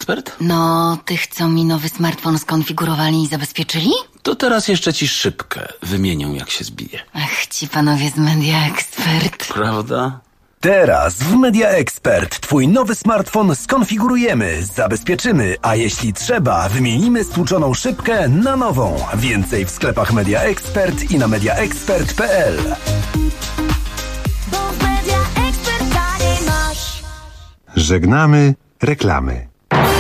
Ekspert? No, tych, co mi nowy smartfon skonfigurowali i zabezpieczyli? To teraz jeszcze ci szybkę wymienią, jak się zbije. Ach, ci panowie z Media Expert. Prawda? Teraz w Media Expert twój nowy smartfon skonfigurujemy, zabezpieczymy, a jeśli trzeba, wymienimy stłuczoną szybkę na nową. Więcej w sklepach Media Expert i na mediaexpert.pl. Żegnamy reklamy.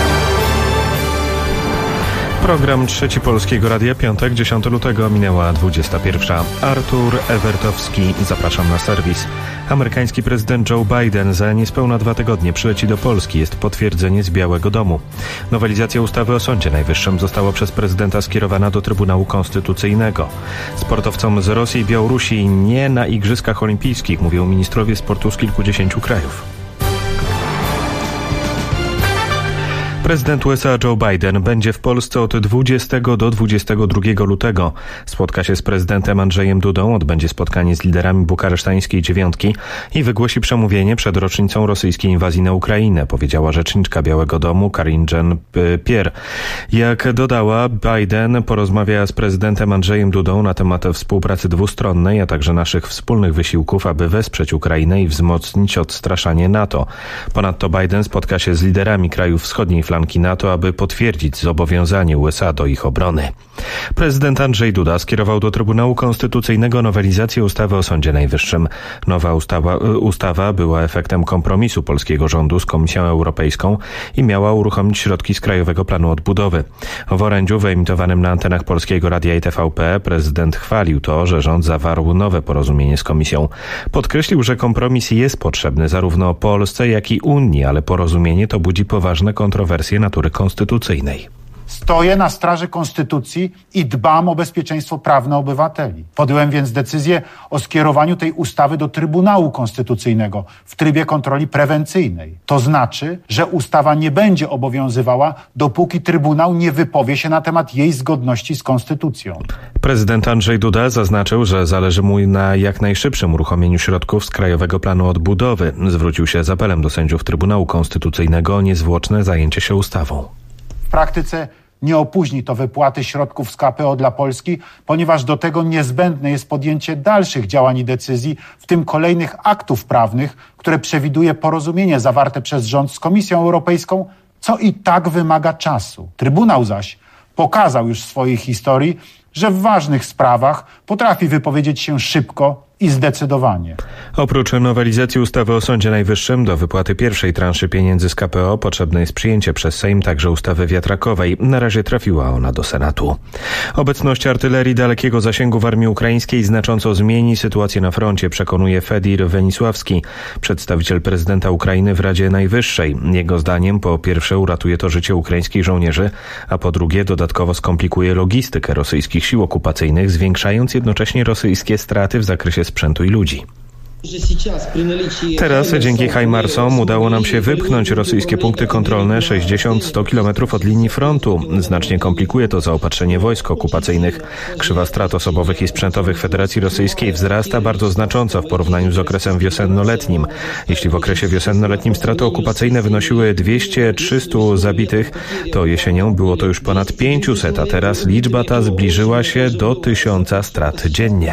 Program Trzeci Polskiego Radia, piątek, 10 lutego, minęła 21. Artur Ewertowski, zapraszam na serwis. Amerykański prezydent Joe Biden za niespełna 2 tygodnie przyleci do Polski. Jest potwierdzenie z Białego Domu. Nowelizacja ustawy o Sądzie Najwyższym została przez prezydenta skierowana do Trybunału Konstytucyjnego. Sportowcom z Rosji i Białorusi nie na Igrzyskach Olimpijskich, mówią ministrowie sportu z kilkudziesięciu krajów. Prezydent USA Joe Biden będzie w Polsce od 20 do 22 lutego. Spotka się z prezydentem Andrzejem Dudą, odbędzie spotkanie z liderami bukaresztańskiej dziewiątki i wygłosi przemówienie przed rocznicą rosyjskiej inwazji na Ukrainę, powiedziała rzeczniczka Białego Domu Karine Jean-Pierre. Jak dodała, Biden porozmawia z prezydentem Andrzejem Dudą na temat współpracy dwustronnej, a także naszych wspólnych wysiłków, aby wesprzeć Ukrainę i wzmocnić odstraszanie NATO. Ponadto Biden spotka się z liderami krajów wschodniej flanki NATO, aby potwierdzić zobowiązanie USA do ich obrony. Prezydent Andrzej Duda skierował do Trybunału Konstytucyjnego nowelizację ustawy o Sądzie Najwyższym. Nowa ustawa była efektem kompromisu polskiego rządu z Komisją Europejską i miała uruchomić środki z Krajowego Planu Odbudowy. W orędziu wyemitowanym na antenach Polskiego Radia i TVP prezydent chwalił to, że rząd zawarł nowe porozumienie z Komisją. Podkreślił, że kompromis jest potrzebny zarówno Polsce, jak i Unii, ale porozumienie to budzi poważne kontrowersje natury konstytucyjnej. Stoję na straży konstytucji i dbam o bezpieczeństwo prawne obywateli. Podjąłem więc decyzję o skierowaniu tej ustawy do Trybunału Konstytucyjnego w trybie kontroli prewencyjnej. To znaczy, że ustawa nie będzie obowiązywała, dopóki Trybunał nie wypowie się na temat jej zgodności z konstytucją. Prezydent Andrzej Duda zaznaczył, że zależy mu na jak najszybszym uruchomieniu środków z Krajowego Planu Odbudowy. Zwrócił się z apelem do sędziów Trybunału Konstytucyjnego o niezwłoczne zajęcie się ustawą. W praktyce nie opóźni to wypłaty środków z KPO dla Polski, ponieważ do tego niezbędne jest podjęcie dalszych działań i decyzji, w tym kolejnych aktów prawnych, które przewiduje porozumienie zawarte przez rząd z Komisją Europejską, co i tak wymaga czasu. Trybunał zaś pokazał już w swojej historii, że w ważnych sprawach potrafi wypowiedzieć się szybko i zdecydowanie. Oprócz nowelizacji ustawy o Sądzie Najwyższym do wypłaty pierwszej transzy pieniędzy z KPO potrzebne jest przyjęcie przez Sejm także ustawy wiatrakowej. Na razie trafiła ona do Senatu. Obecność artylerii dalekiego zasięgu w armii ukraińskiej znacząco zmieni sytuację na froncie, przekonuje Fedir Wenisławski, przedstawiciel prezydenta Ukrainy w Radzie Najwyższej. Jego zdaniem po pierwsze uratuje to życie ukraińskich żołnierzy, a po drugie dodatkowo skomplikuje logistykę rosyjskich sił okupacyjnych, zwiększając jednocześnie rosyjskie straty w zakresie sprzętu i ludzi. Teraz dzięki HIMARS-om udało nam się wypchnąć rosyjskie punkty kontrolne 60-100 km od linii frontu. Znacznie komplikuje to zaopatrzenie wojsk okupacyjnych. Krzywa strat osobowych i sprzętowych Federacji Rosyjskiej wzrasta bardzo znacząco w porównaniu z okresem wiosennoletnim. Jeśli w okresie wiosennoletnim straty okupacyjne wynosiły 200-300 zabitych, to jesienią było to już ponad 500, a teraz liczba ta zbliżyła się do 1000 strat dziennie.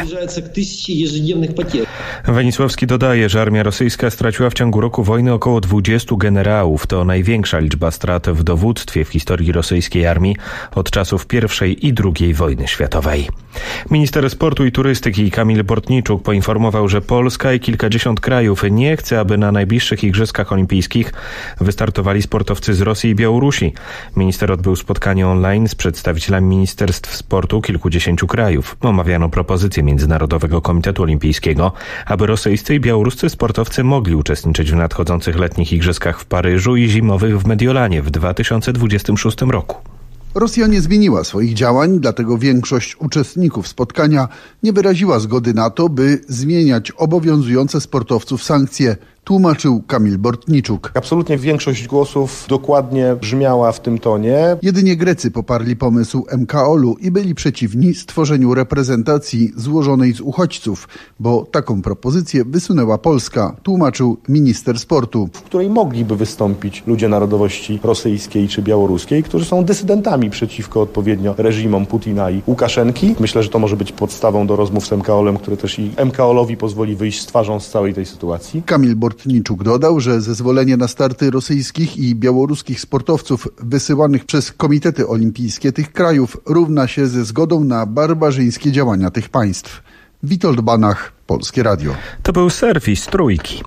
Wenisławski dodaje, że armia rosyjska straciła w ciągu roku wojny około 20 generałów. To największa liczba strat w dowództwie w historii rosyjskiej armii od czasów I i II wojny światowej. Minister sportu i turystyki Kamil Bortniczuk poinformował, że Polska i kilkadziesiąt krajów nie chce, aby na najbliższych Igrzyskach Olimpijskich wystartowali sportowcy z Rosji i Białorusi. Minister odbył spotkanie online z przedstawicielami ministerstw sportu kilkudziesięciu krajów. Omawiano propozycję Międzynarodowego Komitetu Olimpijskiego, aby rosyjscy i białoruscy sportowcy mogli uczestniczyć w nadchodzących letnich Igrzyskach w Paryżu i zimowych w Mediolanie w 2026 roku. Rosja nie zmieniła swoich działań, dlatego większość uczestników spotkania nie wyraziła zgody na to, by zmieniać obowiązujące sportowców sankcje. tłumaczył Kamil Bortniczuk. Absolutnie większość głosów dokładnie brzmiała w tym tonie. Jedynie Grecy poparli pomysł MKOL-u i byli przeciwni stworzeniu reprezentacji złożonej z uchodźców, bo taką propozycję wysunęła Polska, tłumaczył minister sportu. W której mogliby wystąpić ludzie narodowości rosyjskiej czy białoruskiej, którzy są dysydentami przeciwko odpowiednio reżimom Putina i Łukaszenki. Myślę, że to może być podstawą do rozmów z MKOL-em, które też i MKOL-owi pozwoli wyjść z twarzą z całej tej sytuacji. Kamil Bortniczuk dodał, że zezwolenie na starty rosyjskich i białoruskich sportowców wysyłanych przez komitety olimpijskie tych krajów równa się ze zgodą na barbarzyńskie działania tych państw. Witold Banach, Polskie Radio. To był serwis Trójki.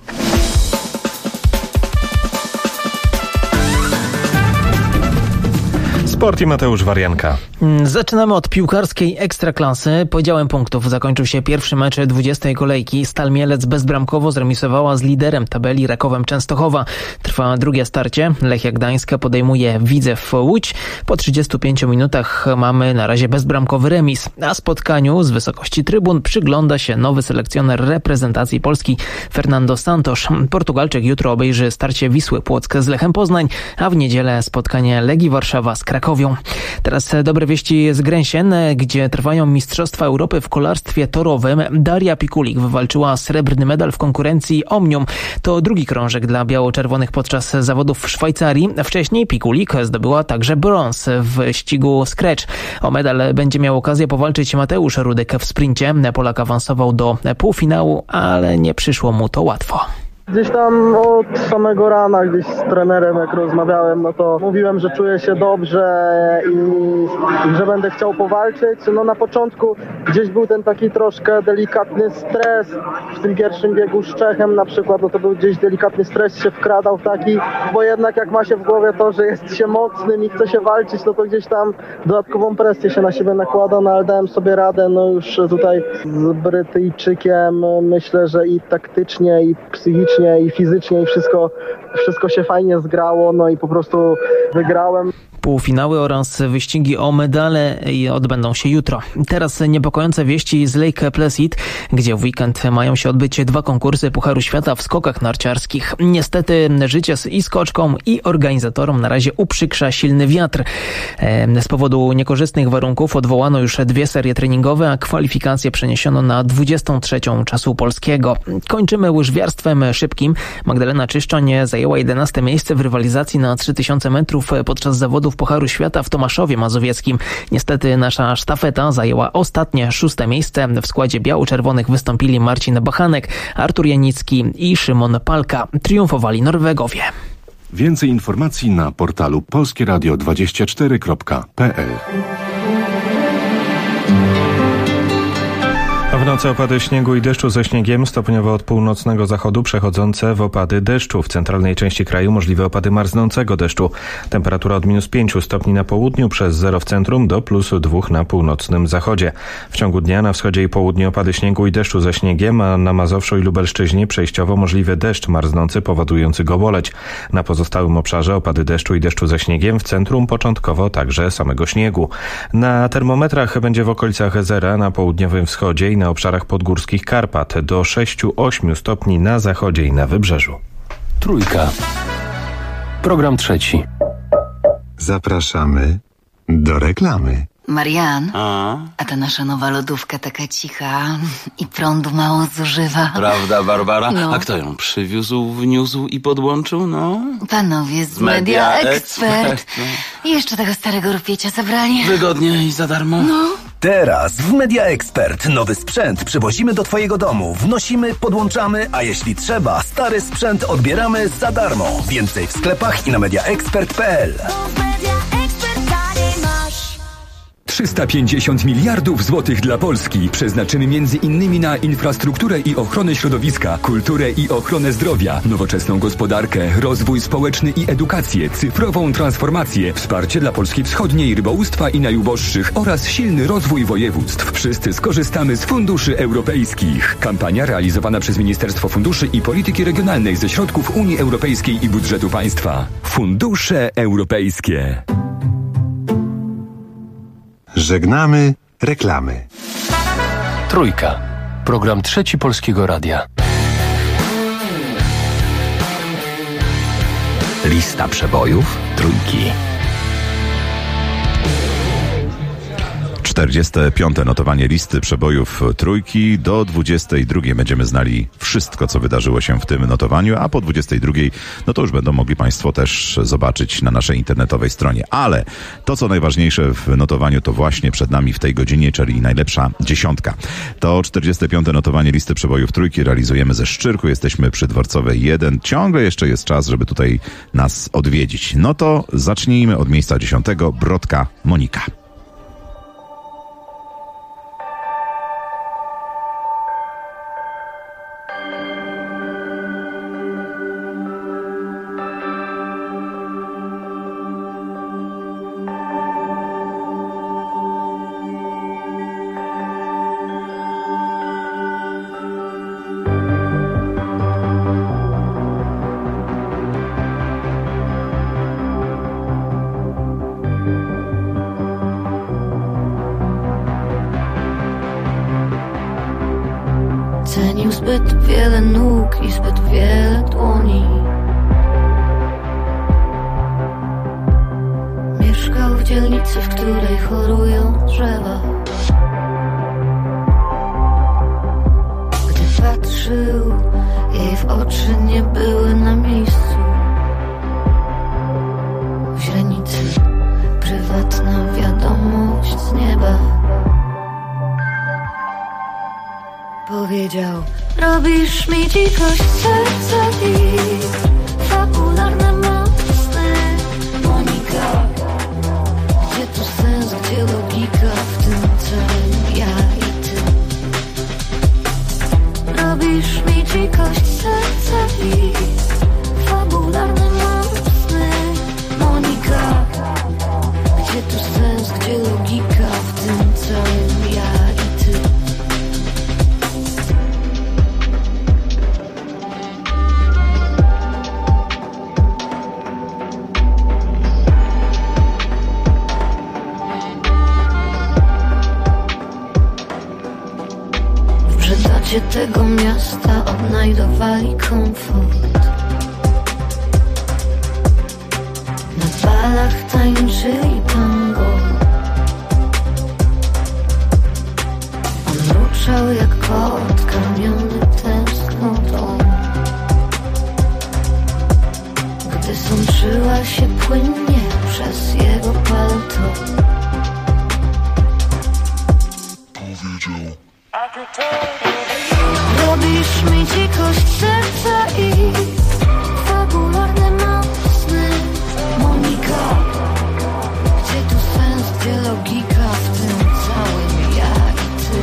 Sport i Mateusz Warianka. Zaczynamy od piłkarskiej ekstraklasy. Podziałem punktów zakończył się pierwszy mecz 20. kolejki. Stal Mielec bezbramkowo zremisowała z liderem tabeli Rakowem Częstochowa. Trwa drugie starcie. Lechia Gdańska podejmuje Widzew Łódź. Po 35 minutach mamy na razie bezbramkowy remis. A spotkaniu z wysokości trybun przygląda się nowy selekcjoner reprezentacji Polski Fernando Santos. Portugalczyk jutro obejrzy starcie Wisły Płock z Lechem Poznań, a w niedzielę spotkanie Legii Warszawa z Krakowią. Teraz dobre wieści z Gräsien, gdzie trwają Mistrzostwa Europy w kolarstwie torowym. Daria Pikulik wywalczyła srebrny medal w konkurencji Omnium. To drugi krążek dla biało-czerwonych podczas zawodów w Szwajcarii. Wcześniej Pikulik zdobyła także brąz w wyścigu Scratch. O medal będzie miał okazję powalczyć Mateusz Rudek w sprincie. Polak awansował do półfinału, ale nie przyszło mu to łatwo. Gdzieś tam od samego rana, gdzieś z trenerem jak rozmawiałem, no to mówiłem, że czuję się dobrze i że będę chciał powalczyć. No na początku gdzieś był ten taki troszkę delikatny stres. W tym pierwszym biegu z Czechem na przykład, no to był gdzieś delikatny stres się wkradał w taki, bo jednak jak ma się w głowie to, że jest się mocnym i chce się walczyć, no to gdzieś tam dodatkową presję się na siebie nakłada, no ale dałem sobie radę, no już tutaj z Brytyjczykiem myślę, że i taktycznie, i psychicznie, i fizycznie, i wszystko się fajnie zgrało, no i po prostu wygrałem. Półfinały oraz wyścigi o medale odbędą się jutro. Teraz niepokojące wieści z Lake Placid, gdzie w weekend mają się odbyć dwa konkursy Pucharu Świata w skokach narciarskich. Niestety życie i skoczkom, i organizatorom na razie uprzykrza silny wiatr. Z powodu niekorzystnych warunków odwołano już dwie serie treningowe, a kwalifikacje przeniesiono na 23 czasu polskiego. Kończymy łyżwiarstwem szybkim. Magdalena Czyszczoń zajęła 11 miejsce w rywalizacji na 3000 metrów podczas zawodów Pucharu Świata w Tomaszowie Mazowieckim. Niestety nasza sztafeta zajęła ostatnie 6. miejsce. W składzie biało-czerwonych wystąpili Marcin Bachanek, Artur Janicki i Szymon Palka. Triumfowali Norwegowie. Więcej informacji na portalu polskieradio24.pl. W nocy opady śniegu i deszczu ze śniegiem, stopniowo od północnego zachodu przechodzące w opady deszczu. W centralnej części kraju możliwe opady marznącego deszczu. Temperatura od -5 stopni na południu przez 0 w centrum do +2 na północnym zachodzie. W ciągu dnia na wschodzie i południu opady śniegu i deszczu ze śniegiem, a na Mazowszu i Lubelszczyźnie przejściowo możliwy deszcz marznący powodujący gołoleć. Na pozostałym obszarze opady deszczu i deszczu ze śniegiem, w centrum początkowo także samego śniegu. Na termometrach będzie w okolicach zera na południowym wschodzie i na obszarach podgórskich Karpat do 6-8 stopni na zachodzie i na wybrzeżu. Trójka. Program trzeci. Zapraszamy do reklamy. Marian, a ta nasza nowa lodówka taka cicha i prądu mało zużywa. Prawda, Barbara? No. A kto ją przywiózł, wniósł i podłączył? No. Panowie z Media Expert. I jeszcze tego starego rupiecia zabrali. Wygodnie i za darmo. No. Teraz w Media Expert nowy sprzęt przywozimy do Twojego domu, wnosimy, podłączamy, a jeśli trzeba, stary sprzęt odbieramy za darmo. Więcej w sklepach i na mediaexpert.pl. 350 miliardów złotych dla Polski przeznaczymy między innymi na infrastrukturę i ochronę środowiska, kulturę i ochronę zdrowia, nowoczesną gospodarkę, rozwój społeczny i edukację, cyfrową transformację, wsparcie dla Polski Wschodniej, rybołówstwa i najuboższych oraz silny rozwój województw. Wszyscy skorzystamy z funduszy europejskich. Kampania realizowana przez Ministerstwo Funduszy i Polityki Regionalnej ze środków Unii Europejskiej i budżetu państwa. Fundusze europejskie. Żegnamy reklamy. Trójka. Program trzeci Polskiego Radia. Lista przebojów Trójki. 45. notowanie listy przebojów Trójki. Do 22. będziemy znali wszystko, co wydarzyło się w tym notowaniu, a po 22. no to już będą mogli Państwo też zobaczyć na naszej internetowej stronie. Ale to, co najważniejsze w notowaniu, to właśnie przed nami w tej godzinie, czyli najlepsza dziesiątka. To 45. notowanie listy przebojów Trójki realizujemy ze Szczyrku. Jesteśmy przy Dworcowej 1. Ciągle jeszcze jest czas, żeby tutaj nas odwiedzić. No to zacznijmy od miejsca 10. Brodka Monika. Cenił zbyt wiele nóg i zbyt wiele dłoni. Mieszkał w dzielnicy, w której chorują drzewa. Gdy patrzył, jej w oczy nie były na miejscu. W źrenicy prywatna wiadomość z nieba. Powiedział: robisz mi dzikość serca i fabularne mocne. Monika, gdzie tu sens, gdzie logika w tym całym ja i ty? Robisz mi dzikość serca i fabularne mocne. Monika, gdzie tu sens, gdzie logika w tym całym ja i ty? Gdzie tego miasta odnajdowali komfort. Na balach tańczyli tango. On mruczał jak kot karmiony tęsknotą. Gdy sączyła się płynnie przez jego palto, powiedział: robisz mi dzikość serca i fabularne mocne. Monika, gdzie tu sens, gdzie logika w tym całym ja i ty?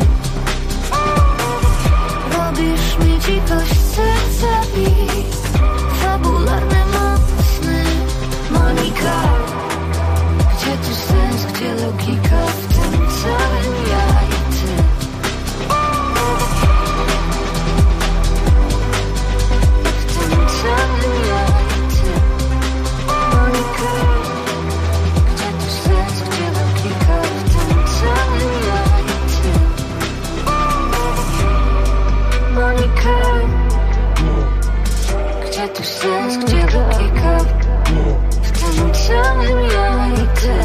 Robisz mi dzikość serca i fabularne mocne. Monika, gdzie tu sens, gdzie logika w tym całym ja i ty? Gdzie tu sens, gdzie logika w tym całym ja i ty?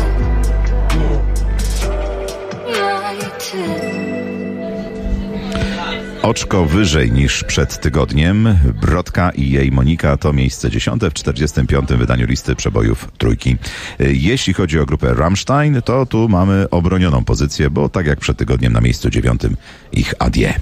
Ja i ty. Oczko wyżej niż przed tygodniem. Brodka i jej Monika to miejsce 10. w 45. wydaniu listy przebojów Trójki. Jeśli chodzi o grupę Rammstein, to tu mamy obronioną pozycję, bo tak jak przed tygodniem na miejscu 9. ich Adieu.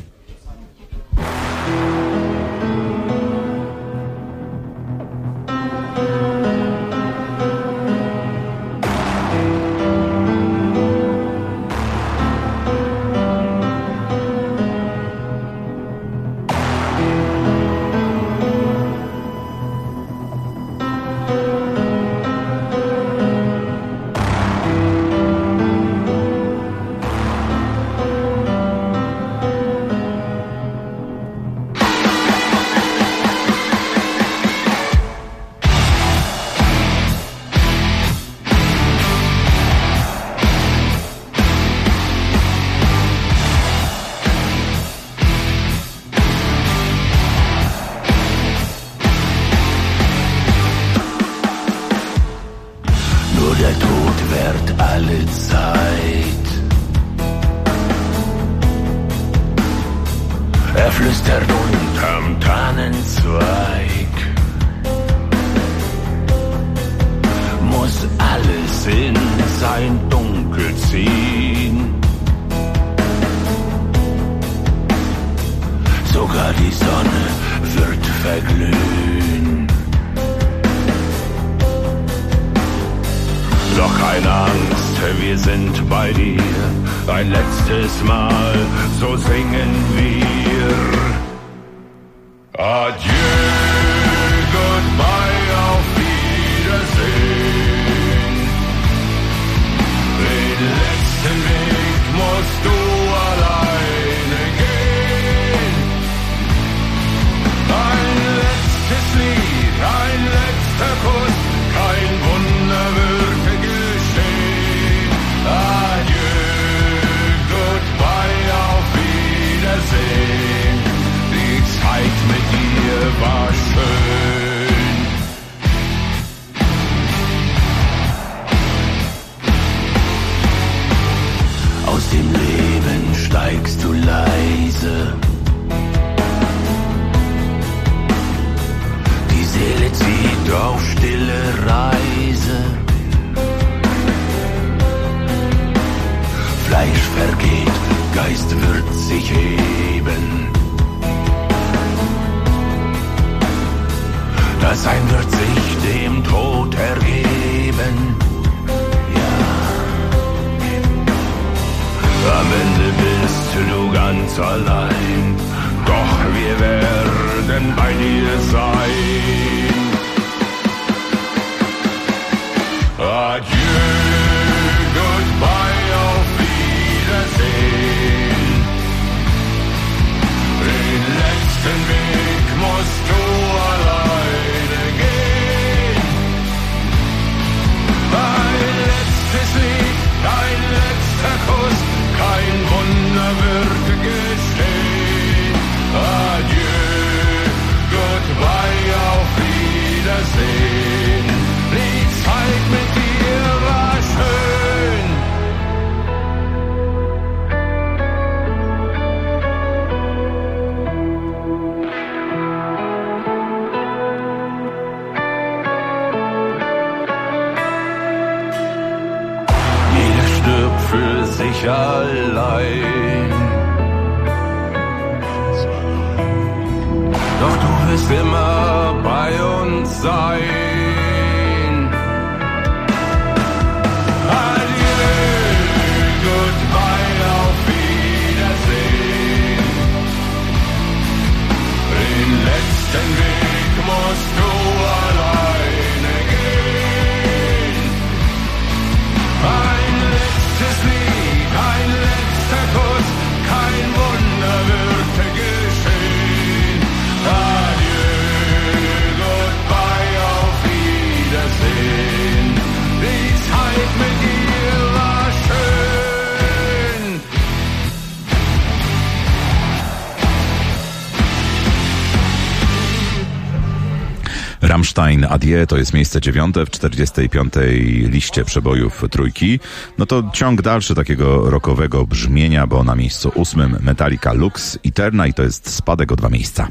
der Tod währt alle Zeit. Er flüstert unterm Tannenzweig. Muss alles in sein Dunkel ziehen. Sogar die Sonne wird verglühen. Doch keine Angst, wir sind bei dir. Ein letztes Mal, so singen wir. Adieu, goodbye, auf Wiedersehen. Den letzten Weg musst du alleine gehen. Ein letztes Lied, ein letzter Kuss, kein Wunder wird geschehen. Adieu, goodbye, auf Wiedersehen. Die Zeit mit dir war schön. Aus dem Leben steigst du leise. Die Seele zieht auf stille Reise. Fleisch vergeht, Geist wird sich heben. Das Sein wird sich dem Tod ergeben. Ja. Am Ende bist du ganz allein. Doch wir werden bei dir sein. Adieu, goodbye, auf Wiedersehen. Den letzten Weg musst du alleine gehen. Ein letztes Lied, ein letzter Kuss, kein Wunder wird geschehen. Adieu, goodbye, auf Wiedersehen. Die Zeit mit dir war schön. Jeder stirbt für sich allein. Doch du wirst immer bei uns sein. Adieu, goodbye, auf Wiedersehen. Den letzten Weg musst du alleine gehen. Ein letztes Lied, ein letzter Kuss, kein Wunder wird geschehen. Adieu, goodbye, auf Wiedersehen. Die Zeit mit dir war schön. Rammstein, Adieu, to jest miejsce 9 w 45. liście przebojów trójki. No to ciąg dalszy takiego rockowego brzmienia, bo na miejscu 8 Metallica Lux Eterna i to jest spadek o 2 miejsca.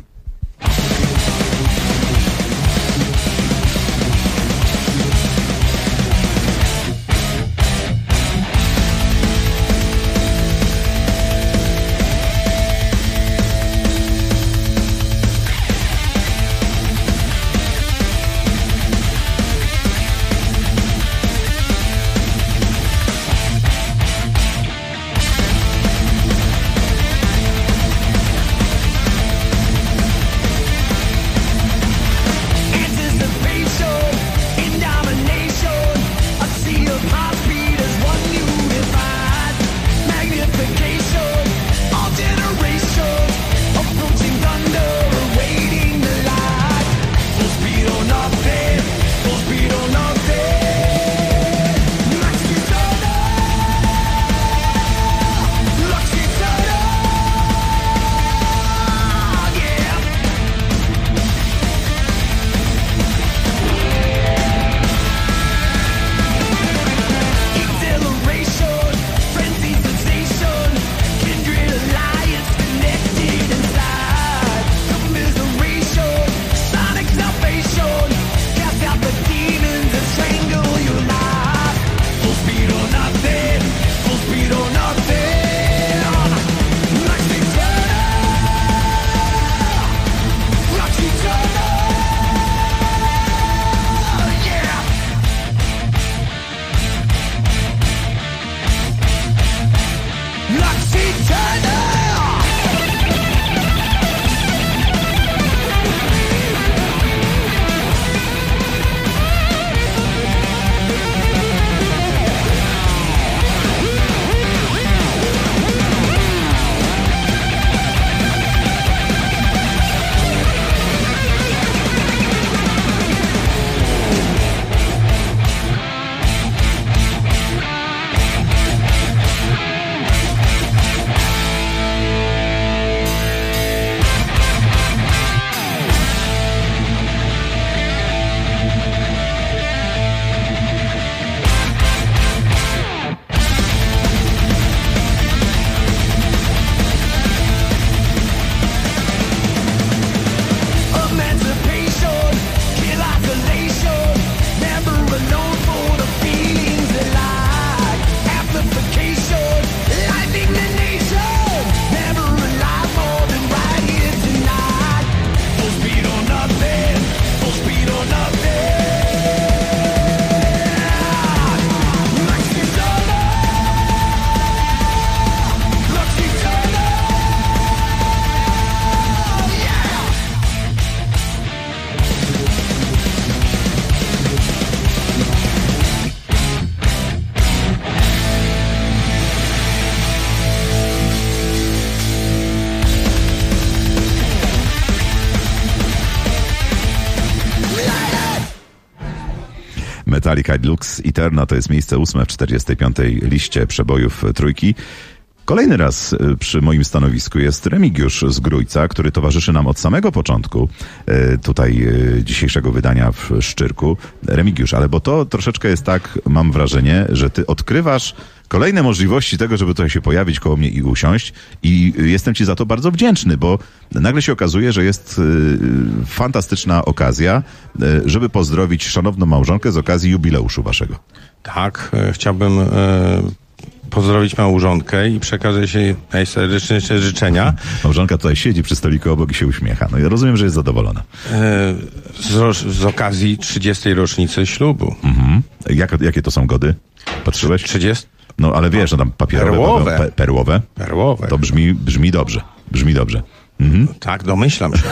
Metallica Lux Eterna to jest miejsce 8 w 45. liście przebojów trójki. Kolejny raz przy moim stanowisku jest Remigiusz z Grójca, który towarzyszy nam od samego początku tutaj dzisiejszego wydania w Szczyrku. Remigiusz, ale bo to troszeczkę jest tak, mam wrażenie, że ty odkrywasz kolejne możliwości tego, żeby tutaj się pojawić koło mnie i usiąść i jestem ci za to bardzo wdzięczny, bo nagle się okazuje, że jest fantastyczna okazja, żeby pozdrowić szanowną małżonkę z okazji jubileuszu waszego. Tak, chciałbym pozdrowić małżonkę i przekazać jej najserdeczniejsze życzenia. Małżonka tutaj siedzi przy stoliku obok i się uśmiecha. No ja rozumiem, że jest zadowolona. Z okazji 30. rocznicy ślubu. Mhm. Jakie to są gody? Patrzyłeś? 30? No ale wiesz, no tam papierowe, perłowe. Perłowe. To brzmi dobrze. Brzmi dobrze. Mhm. Tak, domyślam się.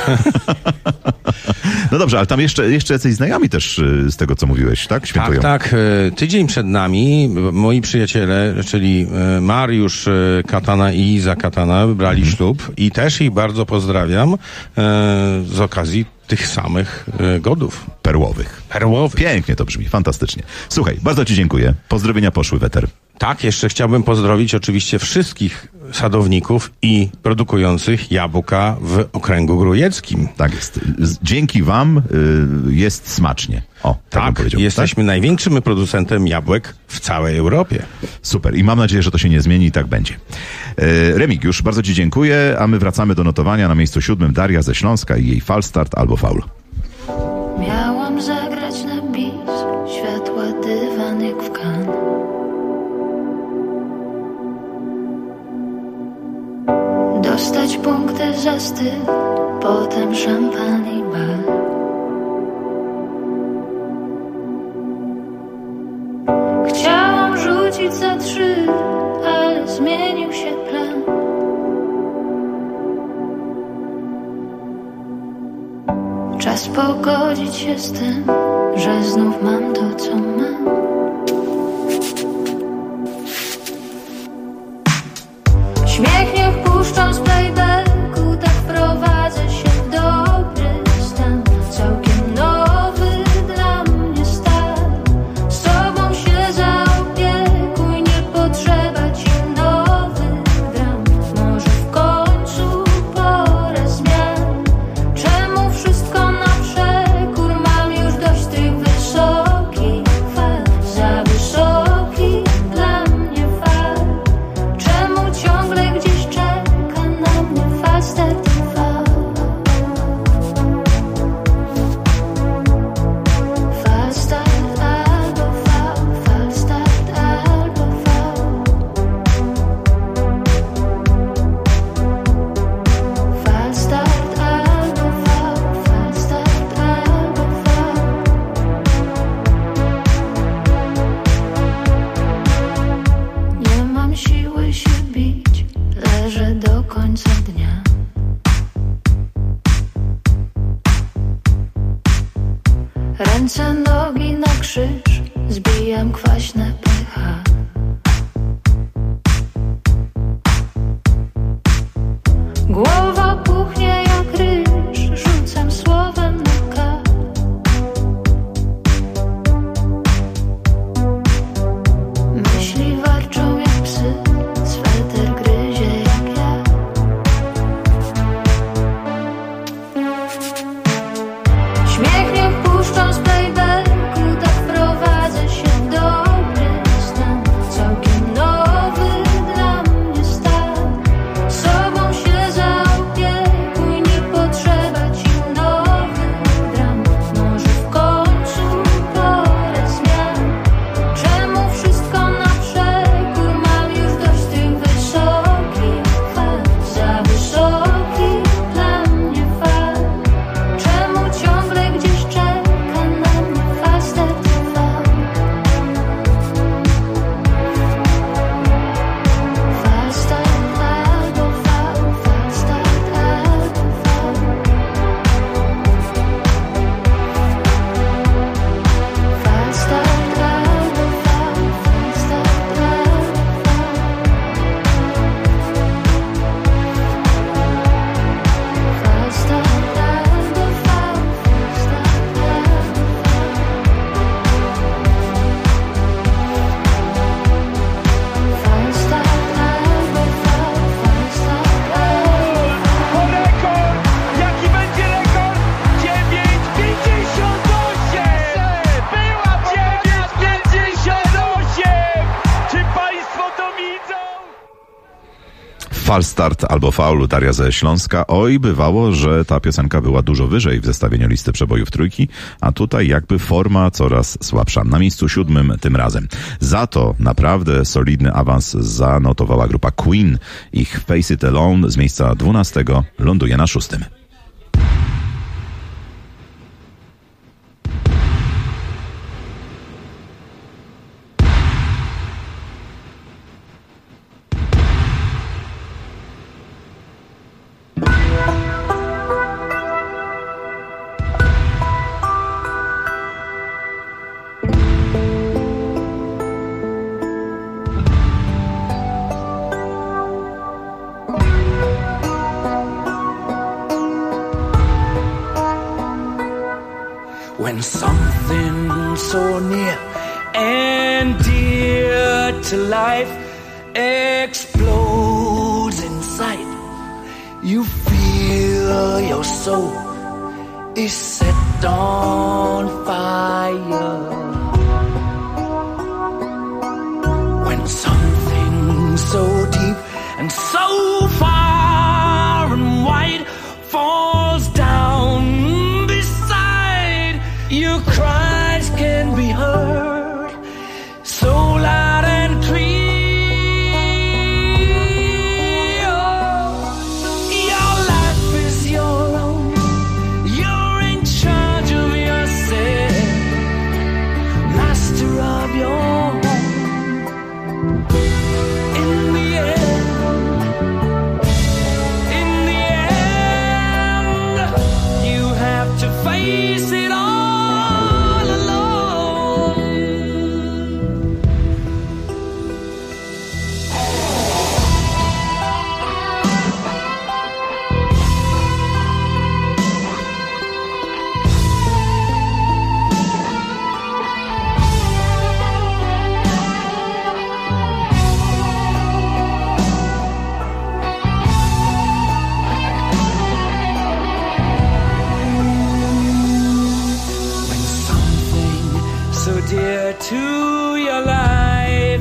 No dobrze, ale tam jeszcze jacyś znajomi też z tego, co mówiłeś, tak? Świętują. Tak. Tydzień przed nami moi przyjaciele, czyli Mariusz Katana i Iza Katana wybrali ślub i też ich bardzo pozdrawiam z okazji tych samych godów. Perłowych. Pięknie to brzmi, fantastycznie. Słuchaj, bardzo ci dziękuję. Pozdrowienia poszły w eter. Tak, jeszcze chciałbym pozdrowić oczywiście wszystkich sadowników i produkujących jabłka w okręgu grójeckim. Tak jest. Dzięki wam jest smacznie. O, tak, jesteśmy największym producentem jabłek w całej Europie. Super i mam nadzieję, że to się nie zmieni i tak będzie. Remigiusz, bardzo ci dziękuję, a my wracamy do notowania na miejscu 7. Daria ze Śląska i jej falstart albo faul. Miałam zagrać na bis, światła dywan jak w Cannes. Dostać punkty za styl, potem szampan i bal. Chciałam rzucić za 3, ale zmienił się plan. Czas pogodzić się z tym, że znów mam to, co mam. Śmiech nie wpuszczam z playbacku, tak wprowadzę się w dobry stan. Całkiem nowy dla mnie start. Z tobą się zaopiekuj, nie potrzeba ci nowych dram. Może w końcu pora zmian. Czemu wszystko na przekór? Mam już dość tych wysokich fal. Za wysoki dla mnie fal. Czemu ciągle gdzieś czeka na mnie fal start i fal. Fal start albo fal, fal start albo fal. Fal start albo fal, fal start albo fal. Nie mam siły się bić, leżę do końca dnia. Ręce, nogi na krzyż, zbijam kwaśne pH. Głowa puchnie jak ryż, rzucam słowem na K. Myśli warczą jak psy, sweter gryzie jak ja. Śmiech nie wpuszczam z playbacku, tak wprowadzę się w dobry stan. Całkiem nowy dla mnie start. Sobą się zaopiekuj. Falstart albo Faul, Daria ze Śląska. Oj, bywało, że ta piosenka była dużo wyżej w zestawieniu listy przebojów trójki, a tutaj jakby forma coraz słabsza. Na miejscu 7 tym razem. Za to naprawdę solidny awans zanotowała grupa Queen. Ich Face It Alone z miejsca 12 ląduje na 6. When something so near and dear to life explodes inside, you feel your soul is set on fire. When something so deep and so far and wide falls down, your cries can be heard so loud and clear. Your life is your own. You're in charge of yourself, master of your home. In the end, you have to face it all. Dear to your life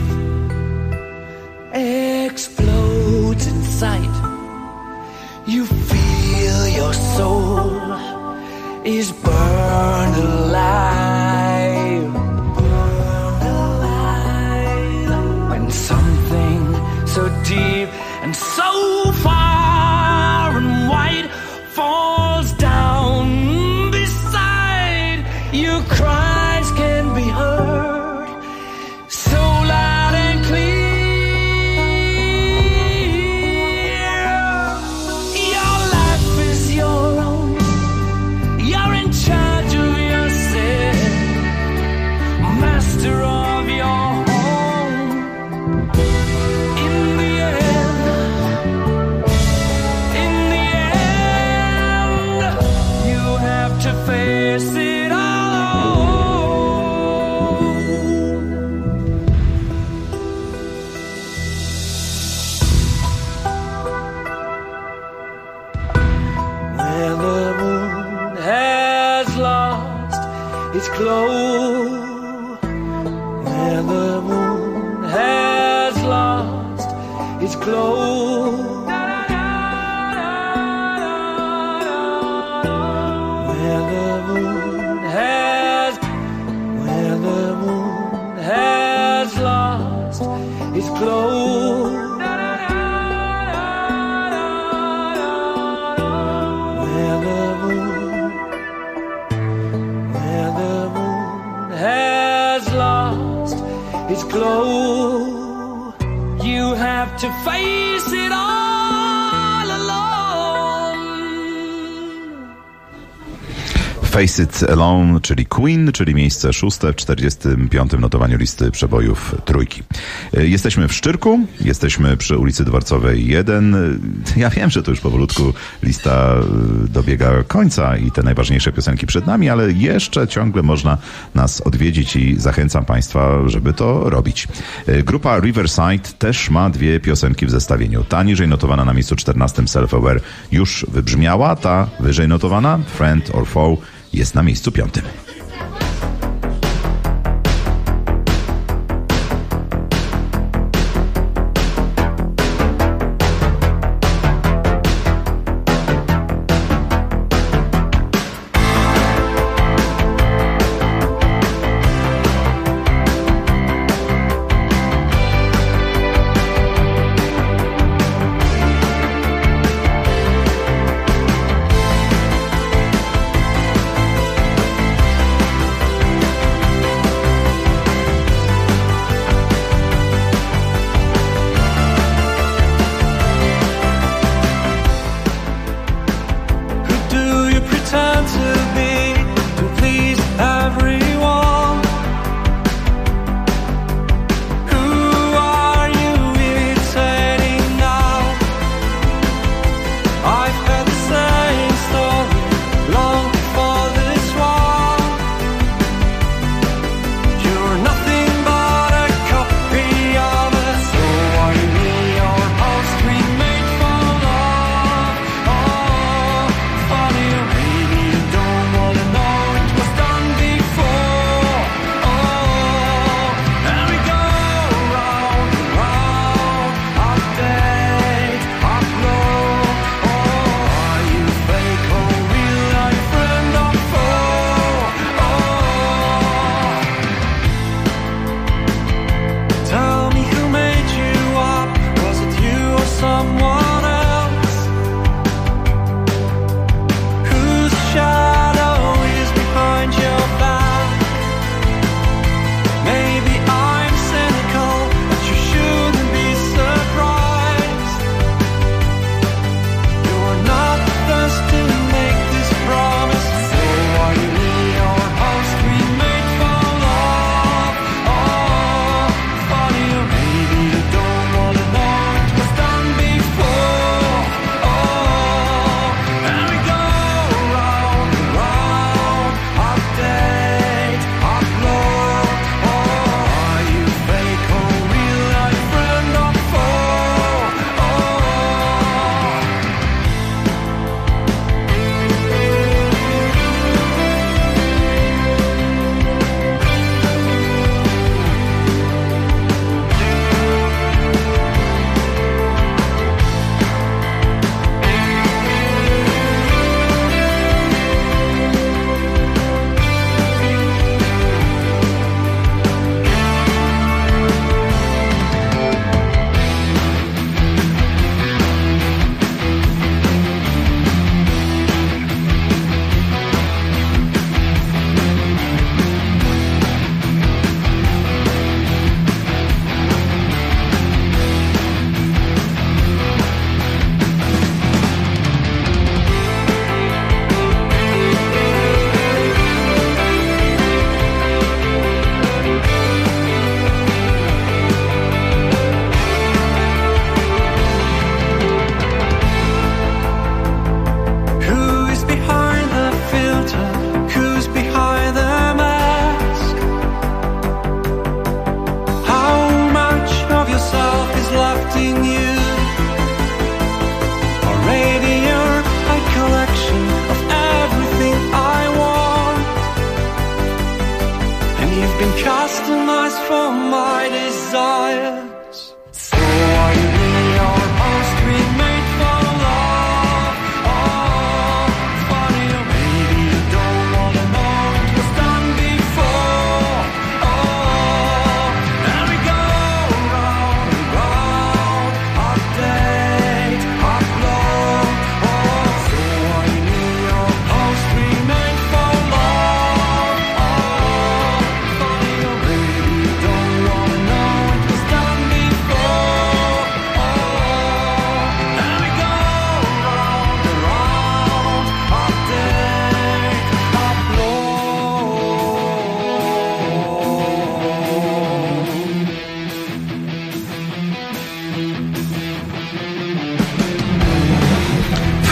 explodes inside, you feel your soul is burned alive, when something so deep and so far and wide falls down beside you. Cries can be heard so loud and clear. Your life is your own. You're in charge of yourself, master of your home. In the end, you have to face it all. Its glow, where the moon has lost its glow, where the moon has lost its glow, where the moon has lost its glow, you have to face it all alone. Face It Alone, czyli Queen, czyli miejsce 6 w 45. notowaniu listy przebojów trójki. Jesteśmy w Szczyrku, jesteśmy przy ulicy Dworcowej 1. Ja wiem, że to już powolutku lista dobiega końca i te najważniejsze piosenki przed nami, ale jeszcze ciągle można nas odwiedzić i zachęcam Państwa, żeby to robić. Grupa Riverside też ma 2 piosenki w zestawieniu. Ta niżej notowana na miejscu 14 Self-Aware już wybrzmiała, ta wyżej notowana Friend or Foe jest na miejscu 5.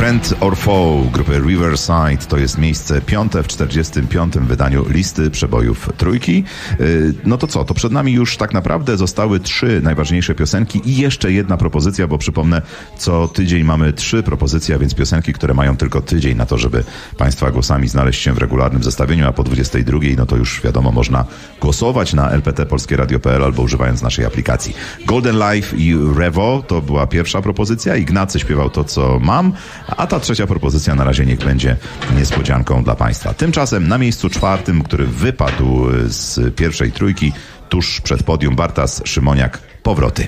Friend or Foe grupy Riverside to jest miejsce 5. w 45. wydaniu listy przebojów trójki. No to co, to przed nami już tak naprawdę zostały 3 najważniejsze piosenki i jeszcze jedna propozycja, bo przypomnę, co tydzień mamy 3 propozycje, a więc piosenki, które mają tylko tydzień na to, żeby Państwa głosami znaleźć się w regularnym zestawieniu, a po 22 no to już wiadomo, można głosować na lpt.polskieradio.pl albo używając naszej aplikacji. Golden Life i Revo to była pierwsza propozycja. Ignacy śpiewał To, co mam, a ta trzecia propozycja na razie niech będzie niespodzianką dla Państwa. Tymczasem na miejscu 4, który wypadł z pierwszej trójki, tuż przed podium, Bartas Szymoniak, Powroty.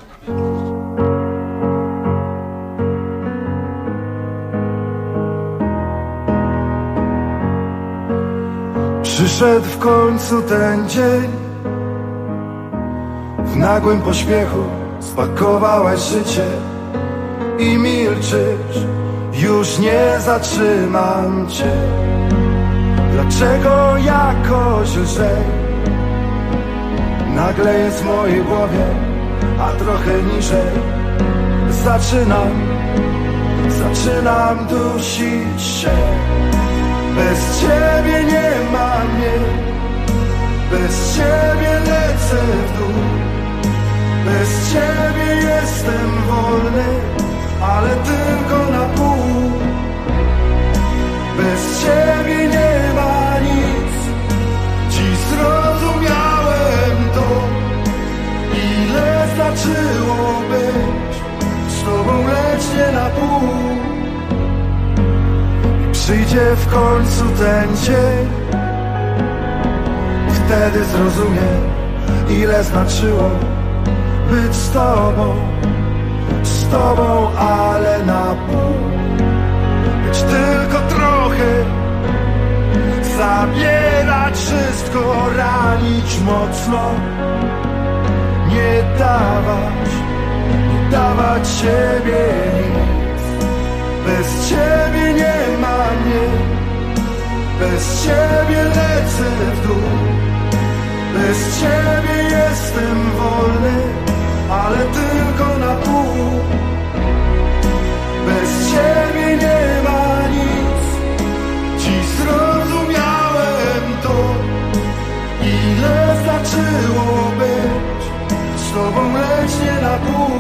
Przyszedł w końcu ten dzień. W nagłym pośpiechu spakowałaś życie i milczysz, już nie zatrzymam cię. Dlaczego jakoś lżej nagle jest w mojej głowie, a trochę niżej zaczynam dusić się. Bez ciebie nie ma mnie, bez ciebie lecę w dół, bez ciebie jestem wolny, ale tylko na pół. Bez ciebie nie ma nic, dziś zrozumiałem to, ile znaczyło być z tobą, lecz nie na pół. Przyjdzie w końcu ten dzień, wtedy zrozumiem, ile znaczyło być z tobą, ale na pół. Być tylko trochę, zabierać wszystko, ranić mocno, nie dawać siebie nic. Bez ciebie nie ma mnie, bez ciebie lecę w dół, bez ciebie jestem wolny, ale tylko na pół. Bez ciebie nie ma nic, dziś zrozumiałem to, ile znaczyło być z tobą, lecz nie na pół.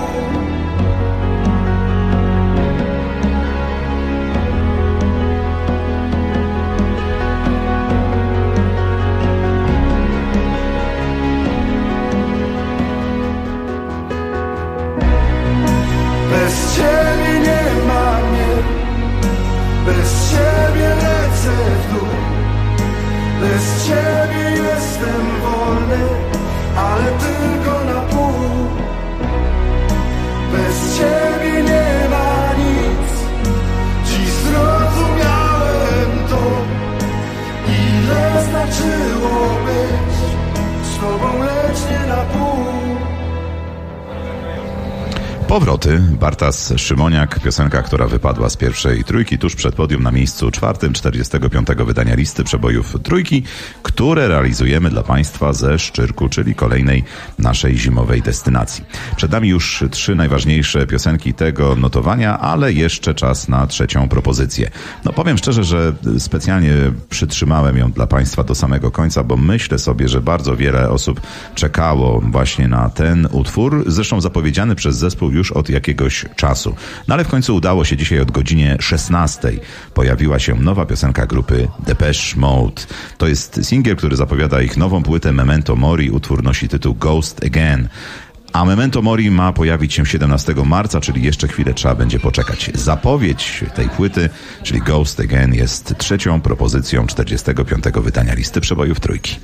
Bez ciebie nie ma mnie, bez ciebie lecę w dół, bez ciebie jestem wolny, ale tylko na pół. Bez ciebie nie ma nic, dziś zrozumiałem to, ile znaczyło być z tobą, lecz nie na pół. Powroty, Bartas Szymoniak, piosenka, która wypadła z pierwszej trójki tuż przed podium na miejscu 4 45. wydania listy przebojów trójki, które realizujemy dla Państwa ze Szczyrku, czyli kolejnej naszej zimowej destynacji. Przed nami już 3 najważniejsze piosenki tego notowania, ale jeszcze czas na trzecią propozycję. No powiem szczerze, że specjalnie przytrzymałem ją dla Państwa do samego końca, bo myślę sobie, że bardzo wiele osób czekało właśnie na ten utwór, zresztą zapowiedziany przez zespół już od jakiegoś czasu. No ale w końcu udało się dzisiaj od godzinie 16. Pojawiła się nowa piosenka grupy Depeche Mode. To jest singiel, który zapowiada ich nową płytę Memento Mori. Utwór nosi tytuł Ghost Again. A Memento Mori ma pojawić się 17 marca, czyli jeszcze chwilę trzeba będzie poczekać. Zapowiedź tej płyty, czyli Ghost Again, jest trzecią propozycją 45. wydania listy przebojów trójki.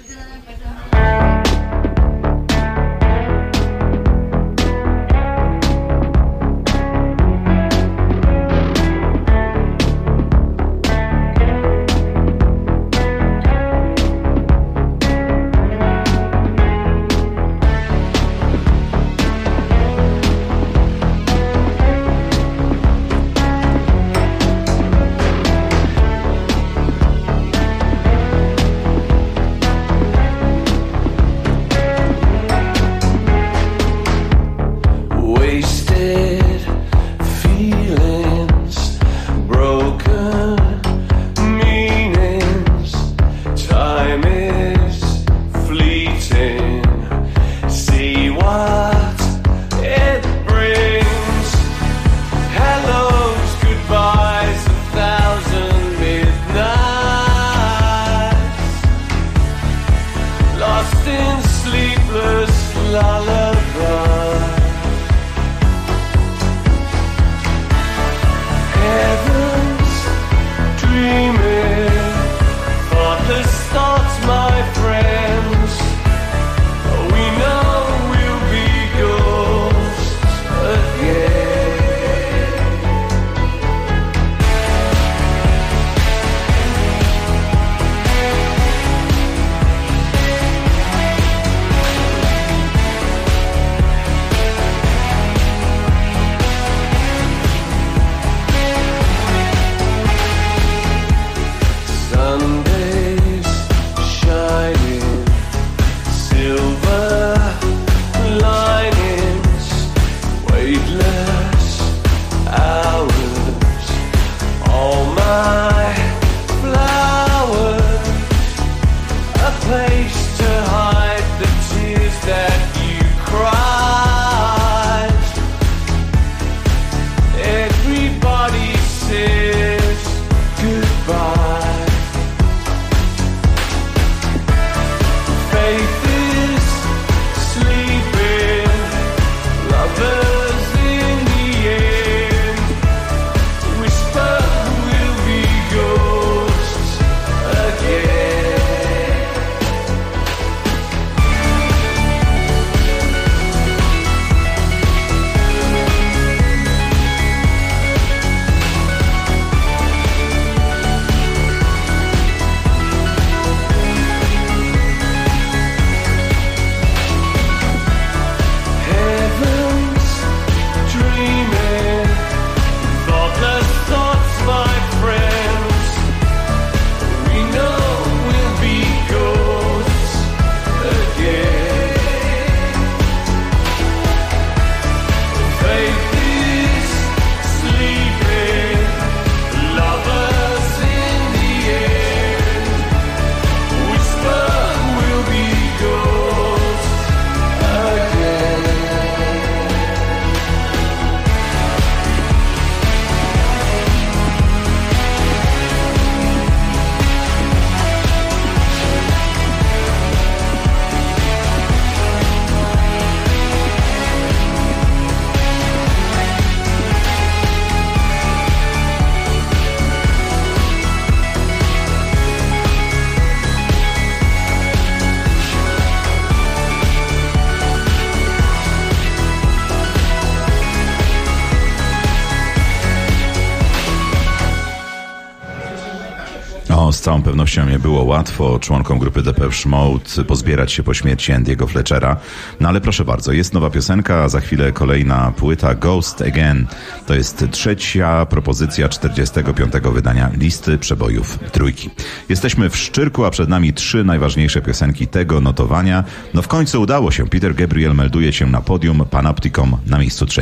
No, z całą pewnością nie było łatwo członkom grupy Depeche Mode pozbierać się po śmierci Andy'ego Fletchera. No ale proszę bardzo, jest nowa piosenka, a za chwilę kolejna płyta Ghost Again. To jest trzecia propozycja 45. wydania listy przebojów Trójki. Jesteśmy w Szczyrku, a przed nami 3 najważniejsze piosenki tego notowania. No w końcu udało się. Peter Gabriel melduje się na podium, Panopticon na miejscu 3.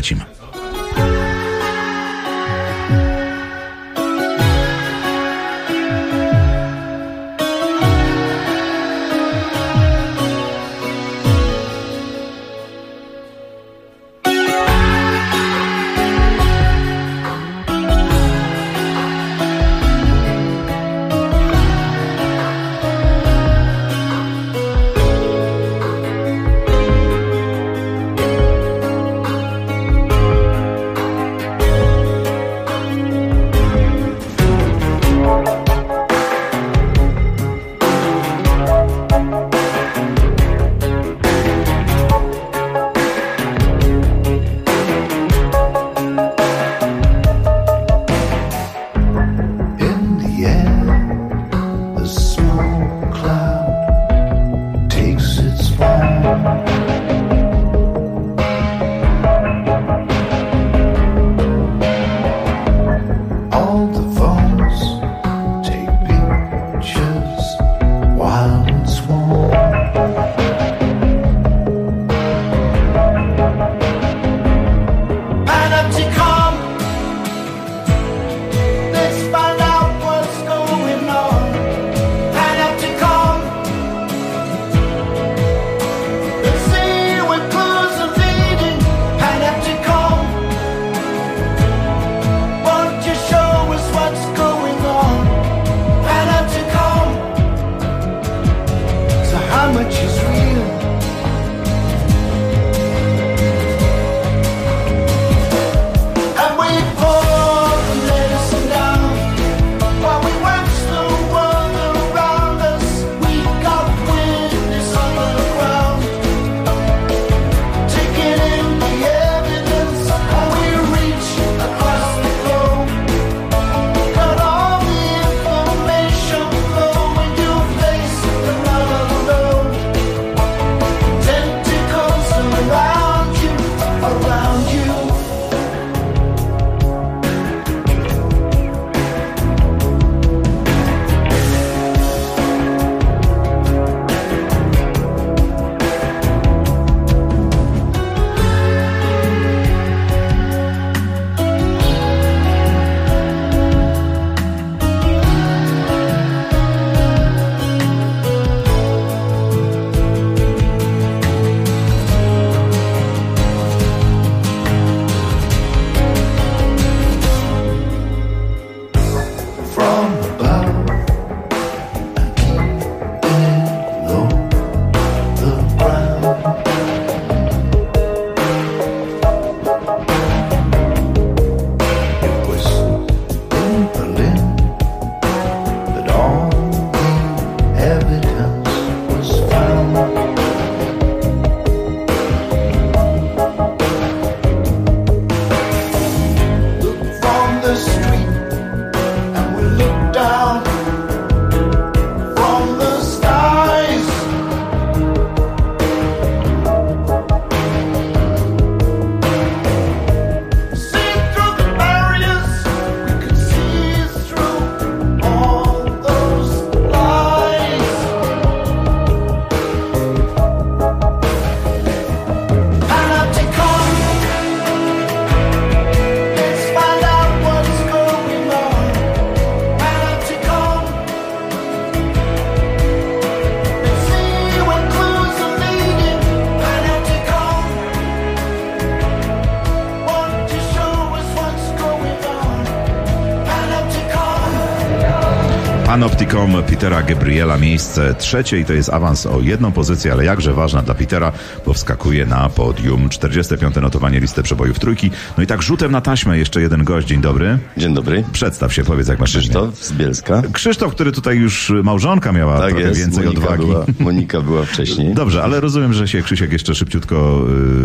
Panopticon Petera Gabriela, miejsce 3 i to jest awans o 1 pozycję, ale jakże ważna dla Petera, bo wskakuje na podium. 45. notowanie listy przebojów Trójki. No i tak rzutem na taśmę jeszcze jeden gość. Dzień dobry. Dzień dobry. Przedstaw się, powiedz jak masz imię. Krzysztof z Bielska. Krzysztof, który tutaj już małżonka miała tak trochę jest, więcej Monika odwagi. Monika była wcześniej. Dobrze, ale rozumiem, że się Krzysiek jeszcze szybciutko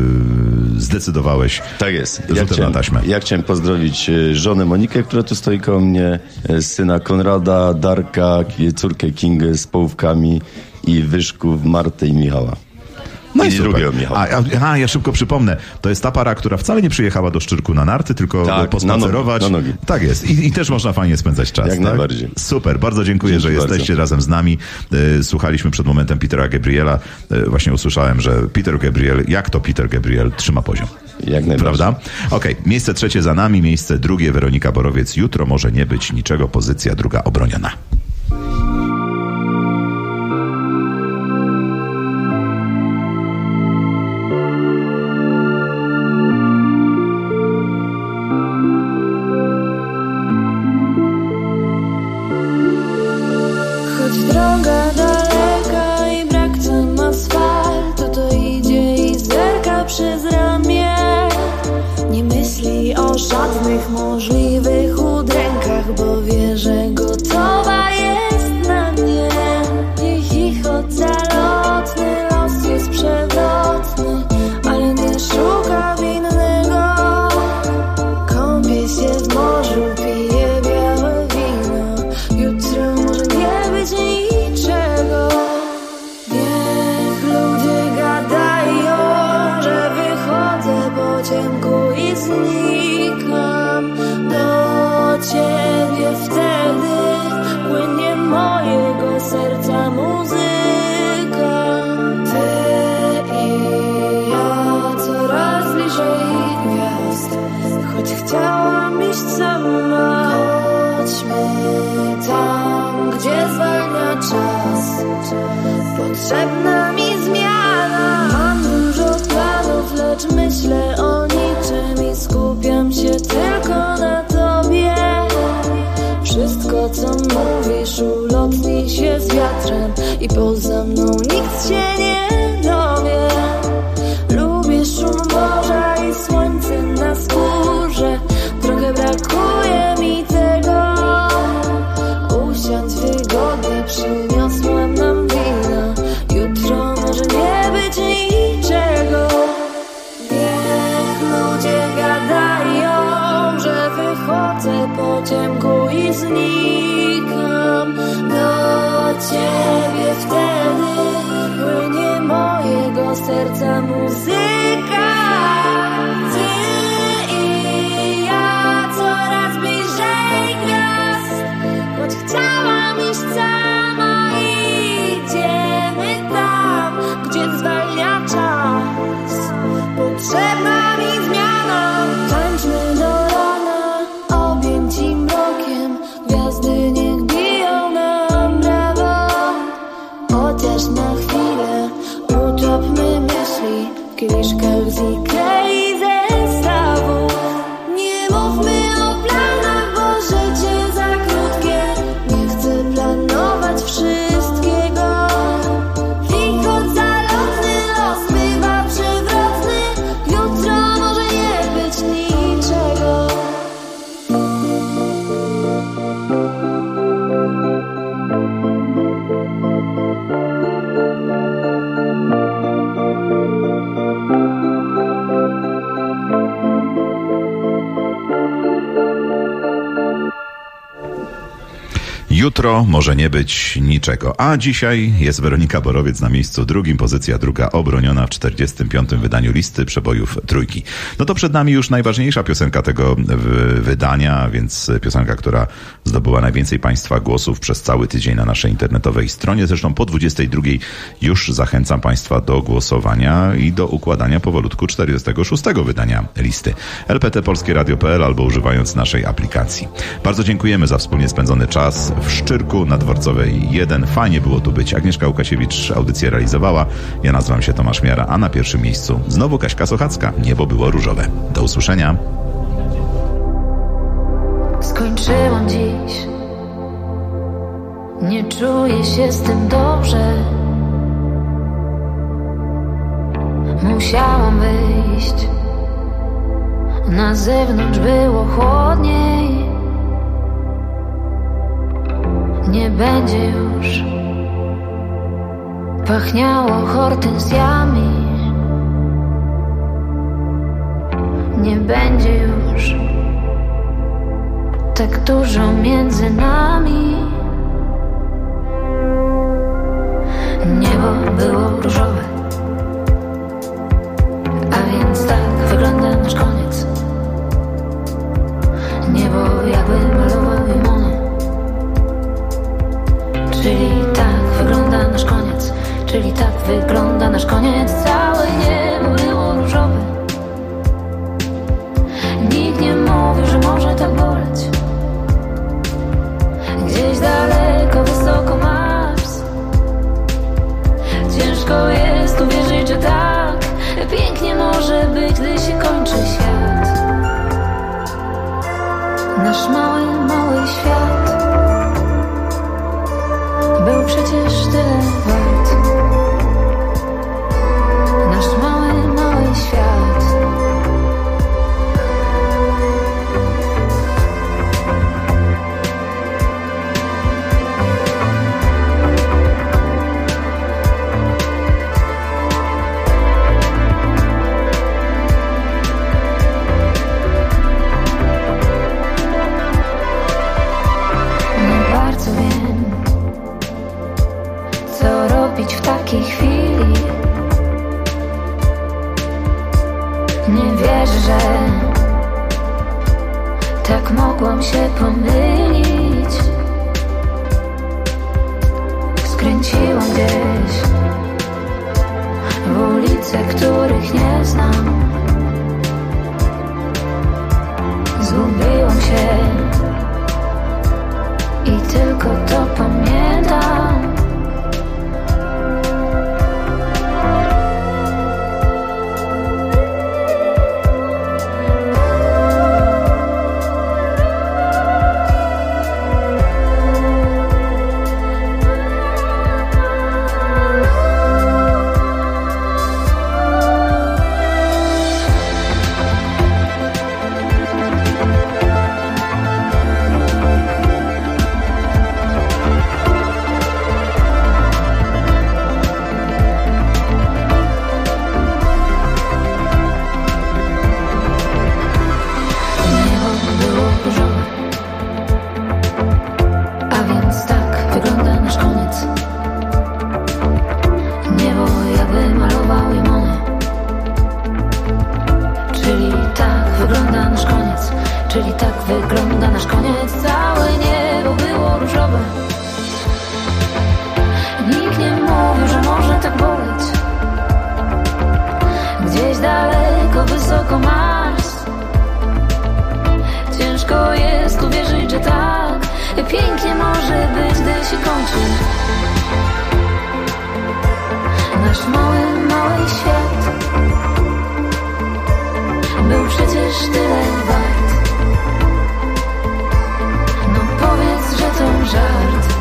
zdecydowałeś. Tak jest. Rzutem na taśmę. Ja chciałem pozdrowić żonę Monikę, która tu stoi koło mnie, syna Konrada, Darka Marka, córkę Kingę z połówkami i Wyszków, Martę i Michała. No i drugiego Michała. Ja szybko przypomnę, to jest ta para, która wcale nie przyjechała do Szczyrku na narty, tylko pospacerować. Na nogi. Tak jest. I też można fajnie spędzać czas. Jak tak? najbardziej. Super, bardzo dziękuję, Dzięki że jesteście razem z nami. Słuchaliśmy przed momentem Petera Gabriela. Właśnie usłyszałem, że Peter Gabriel trzyma poziom. Jak najbardziej. Prawda? Okej, miejsce trzecie za nami, miejsce drugie Weronika Borowiec. Jutro może nie być niczego, pozycja druga obroniona. Żadnych możliwych udrękach, bo wie, że gotowa jest na mnie. Niech ich ocalotny los jest przewrotny, ale nie szuka winnego. Kąpie się w morzu, pije białe wino. Jutro może nie być niczego. Niech ludzie gadają, że wychodzę po ciemku i znikam. Do ciebie wtedy płynie mojego serca muzyka. Ty i ja coraz bliżej gwiazd, choć chciałam iść sama. Chodźmy tam, gdzie zwalnia czas, potrzebna mi zmiana. Mam dużo planów, lecz myślę o niczym i skupiam się tylko na tobie. Wszystko, co mówisz, ulotni się z wiatrem i poza mną nikt się nie dowie. Lubię szum morza i słońce na skórze. Trochę brakuje mi tego. Usiądź wygodnie, przyniosłam nam wina. Jutro może nie być niczego. Niech ludzie gadają, że wychodzę po ciemku i znikam. Do ciebie wtedy płynie mojego serca muzyka. Ty i ja coraz bliżej gwiazd, choć chciałam iść sama. Idziemy tam, gdzie zwalnia czas, potrzebna mi zmiana. Tańczmy do rana, objęci mrokiem, gwiazdy niech biją nam brawo. Chociaż na chwilę utopmy myśli w kieliszkach z Ikei zestawów. Nie mówmy o planach, bo życie za krótkie. Nie chcę planować wszystkiego. Ich ocalotny los bywa przewrotny. Jutro może nie być niczego. Jutro może nie być niczego. A dzisiaj jest Weronika Borowiec na miejscu drugim, pozycja druga obroniona w 45. wydaniu listy przebojów trójki. No to przed nami już najważniejsza piosenka tego wydania, więc piosenka, która zdobyła najwięcej Państwa głosów przez cały tydzień na naszej internetowej stronie. Zresztą po 22 już zachęcam Państwa do głosowania i do układania powolutku 46. wydania listy. lptpolskieradio.pl albo używając naszej aplikacji. Bardzo dziękujemy za wspólnie spędzony czas w Szczyrku na Dworcowej 1. Fajnie było tu być. Agnieszka Łukasiewicz audycję realizowała. Ja nazywam się Tomasz Miara, a na pierwszym miejscu znowu Kaśka Sochacka. Niebo było różowe. Do usłyszenia. Skończyłam dziś. Nie czuję się z tym dobrze. Musiałam wyjść. Na zewnątrz było chłodniej. Nie będzie już pachniało hortensjami. Nie będzie już tak dużo między nami. Nasz mały, mały świat był przecież tyle wart. Nasz mały, mały świat. Nie bardzo wiem, co robić w takiej chwili. Nie wierzę, że tak mogłam się pomylić. Skręciłam gdzieś w ulice, których nie znam. Zgubiłam się i tylko to pamiętam. Czyli tak wygląda nasz koniec. Całe niebo było różowe. Nikt nie mówił, że może tak boleć. Gdzieś daleko, wysoko Mars. Ciężko jest uwierzyć, że tak pięknie może być, gdy się kończy. Nasz mały, mały świat był przecież tyle wart. No powiedz, że to żart.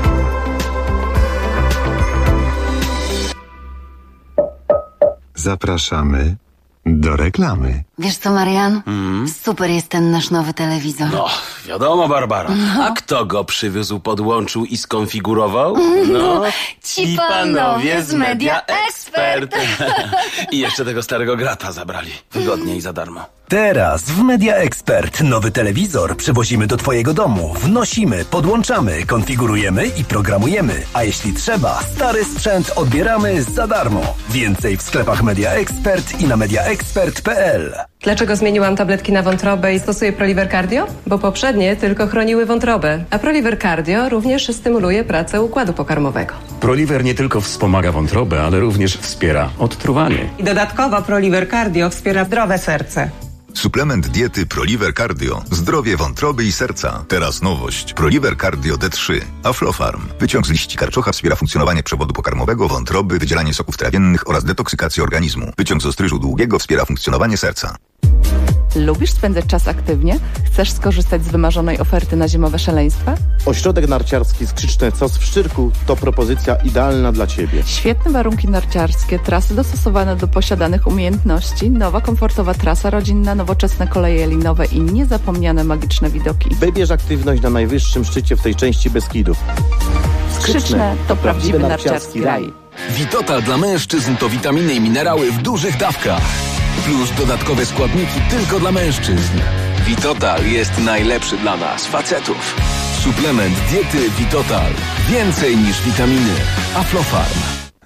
Zapraszamy do reklamy. Wiesz co, Marian? Super jest ten nasz nowy telewizor. No, wiadomo, Barbara. A kto go przywiózł, podłączył i skonfigurował? No, ci panowie z Media Expert. I jeszcze tego starego grata zabrali. Wygodnie i za darmo. Teraz w Media Expert nowy telewizor przywozimy do twojego domu. Wnosimy, podłączamy, konfigurujemy i programujemy. A jeśli trzeba, stary sprzęt odbieramy za darmo. Więcej w sklepach Media Expert i na mediaexpert.pl. Dlaczego zmieniłam tabletki na wątrobę i stosuję Proliver Cardio? Bo poprzednie tylko chroniły wątrobę, a Proliver Cardio również stymuluje pracę układu pokarmowego. Proliver nie tylko wspomaga wątrobę, ale również wspiera odtruwanie. I dodatkowo Proliver Cardio wspiera zdrowe serce. Suplement diety Proliver Cardio. Zdrowie wątroby i serca. Teraz nowość. Proliver Cardio D3. Aflofarm. Wyciąg z liści karczocha wspiera funkcjonowanie przewodu pokarmowego, wątroby, wydzielanie soków trawiennych oraz detoksykację organizmu. Wyciąg z ostryżu długiego wspiera funkcjonowanie serca. Lubisz spędzać czas aktywnie? Chcesz skorzystać z wymarzonej oferty na zimowe szaleństwa? Ośrodek narciarski Skrzyczne Cos w Szczyrku to propozycja idealna dla Ciebie. Świetne warunki narciarskie, trasy dostosowane do posiadanych umiejętności, nowa komfortowa trasa rodzinna, nowoczesne koleje linowe i niezapomniane magiczne widoki. Wybierz aktywność na najwyższym szczycie w tej części Beskidów. Skrzyczne to prawdziwy narciarski raj. Vitotal dla mężczyzn to witaminy i minerały w dużych dawkach. Plus dodatkowe składniki tylko dla mężczyzn. Vitotal jest najlepszy dla nas, facetów. Suplement diety Vitotal. Więcej niż witaminy. Aflofarm.